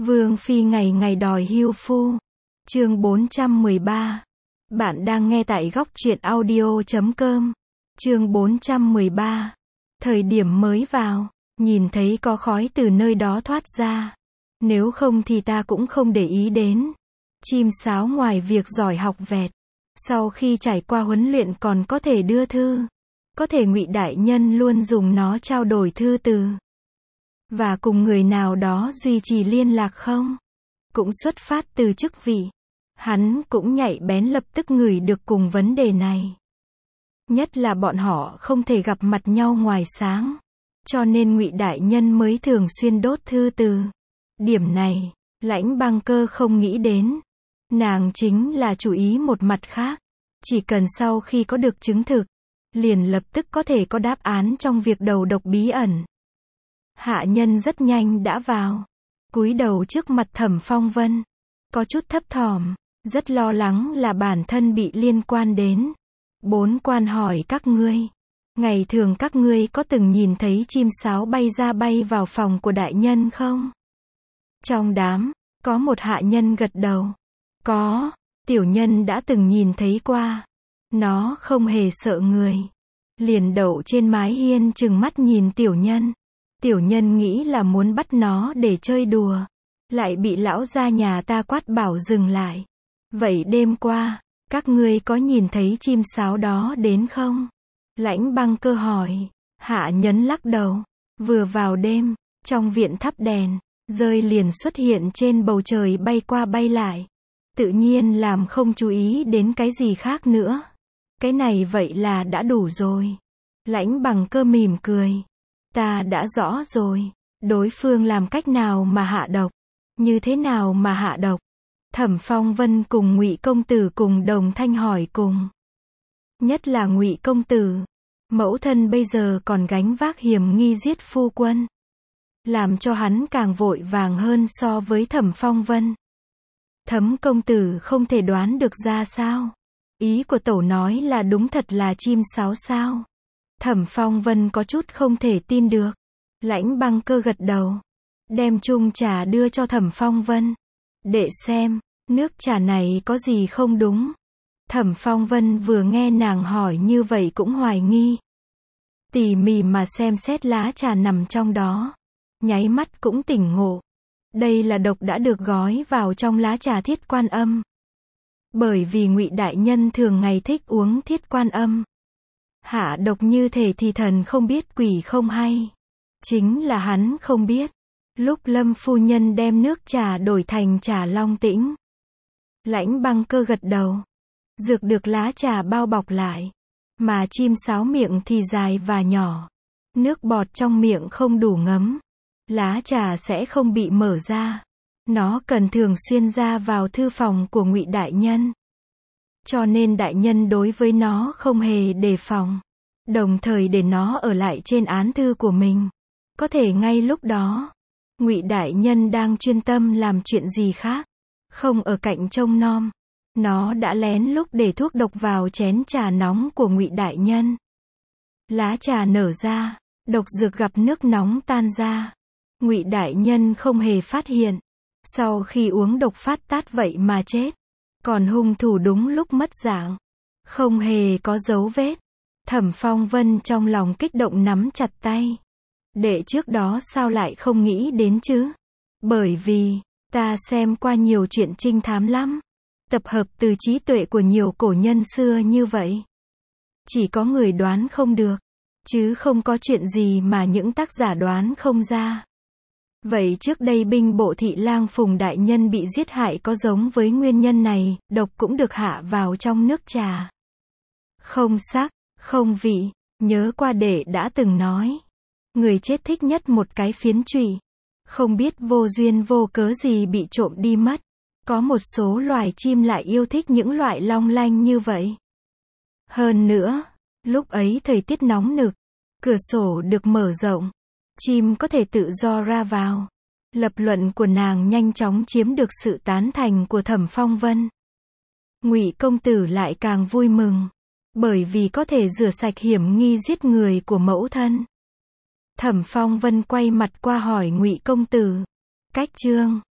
Vương phi ngày ngày đòi hưu phu. Chương 413. Bạn đang nghe tại góc truyện audio.com. Chương 413. Thời điểm mới vào, nhìn thấy có khói từ nơi đó thoát ra. Nếu không thì ta cũng không để ý đến. Chim sáo ngoài việc giỏi học vẹt, sau khi trải qua huấn luyện còn có thể đưa thư. Có thể Ngụy đại nhân luôn dùng nó trao đổi thư từ. Và cùng người nào đó duy trì liên lạc không? Cũng xuất phát từ chức vị. Hắn cũng nhạy bén lập tức ngửi được cùng vấn đề này. Nhất là bọn họ không thể gặp mặt nhau ngoài sáng. Cho nên Ngụy đại nhân mới thường xuyên đốt thư từ. Điểm này, Lãnh Băng Cơ không nghĩ đến. Nàng chính là chú ý một mặt khác. Chỉ cần sau khi có được chứng thực, liền lập tức có thể có đáp án trong việc đầu độc bí ẩn. Hạ nhân rất nhanh đã vào, cúi đầu trước mặt Thẩm Phong Vân, có chút thấp thỏm, rất lo lắng là bản thân bị liên quan đến. Bốn quan hỏi các ngươi, ngày thường các ngươi có từng nhìn thấy chim sáo bay ra bay vào phòng của đại nhân không? Trong đám, có một hạ nhân gật đầu. Có, tiểu nhân đã từng nhìn thấy qua. Nó không hề sợ người. Liền đậu trên mái hiên trừng mắt nhìn tiểu nhân. Tiểu nhân nghĩ là muốn bắt nó để chơi đùa. Lại bị lão gia nhà ta quát bảo dừng lại. Vậy đêm qua, các ngươi có nhìn thấy chim sáo đó đến không? Lãnh Băng Cơ hỏi. Hạ nhân lắc đầu. Vừa vào đêm, trong viện thắp đèn, rơi liền xuất hiện trên bầu trời bay qua bay lại. Tự nhiên làm không chú ý đến cái gì khác nữa. Cái này vậy là đã đủ rồi. Lãnh Băng Cơ mỉm cười. Ta đã rõ rồi. Đối phương làm cách nào mà hạ độc? Như thế nào mà hạ độc? Thẩm Phong Vân cùng Ngụy công tử cùng đồng thanh hỏi cùng. Nhất là Ngụy công tử. Mẫu thân bây giờ còn gánh vác hiểm nghi giết phu quân. Làm cho hắn càng vội vàng hơn so với Thẩm Phong Vân. Thẩm công tử không thể đoán được ra sao? Ý của tẩu nói là đúng thật là chim sáo sao? Thẩm Phong Vân có chút không thể tin được. Lãnh Băng Cơ gật đầu. Đem chung trà đưa cho Thẩm Phong Vân. Để xem, nước trà này có gì không đúng. Thẩm Phong Vân vừa nghe nàng hỏi như vậy cũng hoài nghi. Tỉ mỉ mà xem xét lá trà nằm trong đó. Nháy mắt cũng tỉnh ngộ. Đây là độc đã được gói vào trong lá trà Thiết Quan Âm. Bởi vì Ngụy đại nhân thường ngày thích uống Thiết Quan Âm. Hạ độc như thể thì thần không biết quỷ không hay. Chính là hắn không biết. Lúc Lâm phu nhân đem nước trà đổi thành trà Long Tĩnh. Lãnh Băng Cơ gật đầu. Dược được lá trà bao bọc lại. Mà chim sáo miệng thì dài và nhỏ. Nước bọt trong miệng không đủ ngấm. Lá trà sẽ không bị mở ra. Nó cần thường xuyên ra vào thư phòng của Ngụy đại nhân. Cho nên đại nhân đối với nó không hề đề phòng. Đồng thời để nó ở lại trên án thư của mình. Có thể ngay lúc đó, Ngụy đại nhân đang chuyên tâm làm chuyện gì khác. Không ở cạnh trông nom. Nó đã lén lúc để thuốc độc vào chén trà nóng của Ngụy đại nhân. Lá trà nở ra, độc dược gặp nước nóng tan ra. Ngụy đại nhân không hề phát hiện. Sau khi uống độc phát tát vậy mà chết. Còn hung thủ đúng lúc mất dạng. Không hề có dấu vết. Thẩm Phong Vân trong lòng kích động nắm chặt tay. Đệ trước đó sao lại không nghĩ đến chứ? Bởi vì, ta xem qua nhiều chuyện trinh thám lắm. Tập hợp từ trí tuệ của nhiều cổ nhân xưa như vậy. Chỉ có người đoán không được. Chứ không có chuyện gì mà những tác giả đoán không ra. Vậy trước đây binh bộ thị lang Phùng đại nhân bị giết hại có giống với nguyên nhân này, độc cũng được hạ vào trong nước trà. Không sắc, không vị, nhớ qua đệ đã từng nói. Người chết thích nhất một cái phiến trụy. Không biết vô duyên vô cớ gì bị trộm đi mất. Có một số loài chim lại yêu thích những loại long lanh như vậy. Hơn nữa, lúc ấy thời tiết nóng nực, cửa sổ được mở rộng. Chim có thể tự do ra vào. Lập luận của nàng nhanh chóng chiếm được sự tán thành của Thẩm Phong Vân. Ngụy công tử lại càng vui mừng. Bởi vì có thể rửa sạch hiểm nghi giết người của mẫu thân. Thẩm Phong Vân quay mặt qua hỏi Ngụy công tử. Cách chương